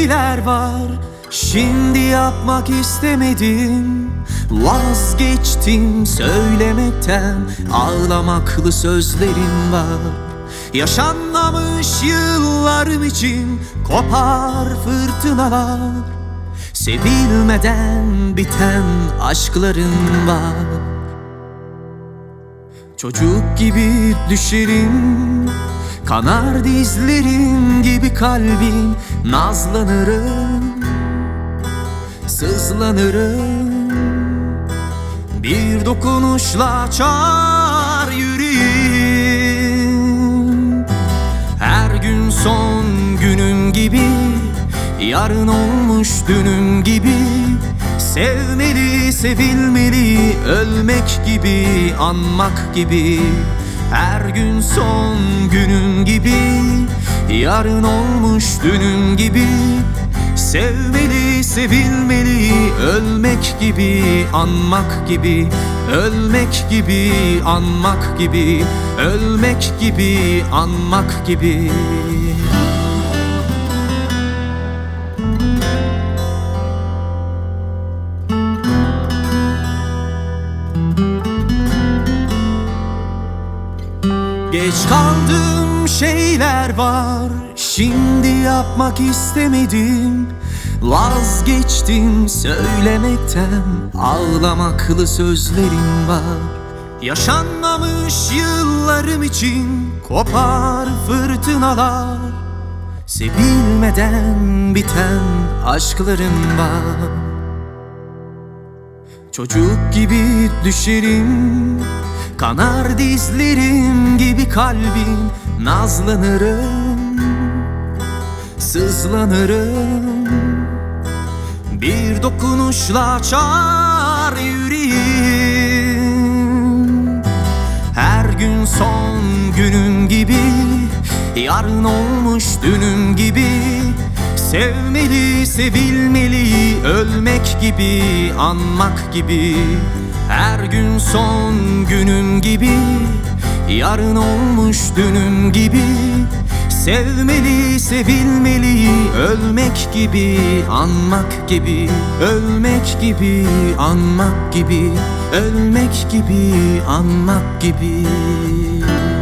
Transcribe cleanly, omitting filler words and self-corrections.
şeyler var, şimdi yapmak istemedim. Vazgeçtim söylemekten, ağlamaklı sözlerim var. Yaşanmamış yıllarım için kopar fırtınalar. Sevilmeden biten aşkların var. Çocuk gibi düşerim, kanar dizlerin gibi kalbin. Nazlanırım, sızlanırım, bir dokunuşla açar yüreğim. Her gün son günüm gibi, yarın olmuş dünüm gibi. Sevmeli, sevilmeli, ölmek gibi, anmak gibi. Her gün son günüm gibi, yarın olmuş dünüm gibi. Sevmeli, sevilmeli, ölmek gibi, anmak gibi. Ölmek gibi, anmak gibi. Ölmek gibi, anmak gibi. Geç kaldığım şeyler var, şimdi yapmak istemedim. Vazgeçtim söylemekten, ağlamaklı sözlerim var. Yaşanmamış yıllarım için kopar fırtınalar. Sevilmeden biten aşklarım var. Çocuk gibi düşerim, kanar dizlerim gibi kalbin. Nazlanırım, sızlanırım, bir dokunuşla açar yüreğim. Her gün son günüm gibi, yarın olmuş dünüm gibi. Sevmeli, sevilmeli, ölmek gibi, anmak gibi. Her gün son günüm gibi, yarın olmuş dünüm gibi. Sevmeli, sevilmeli, ölmek gibi, anmak gibi. Ölmek gibi, anmak gibi. Ölmek gibi, anmak gibi.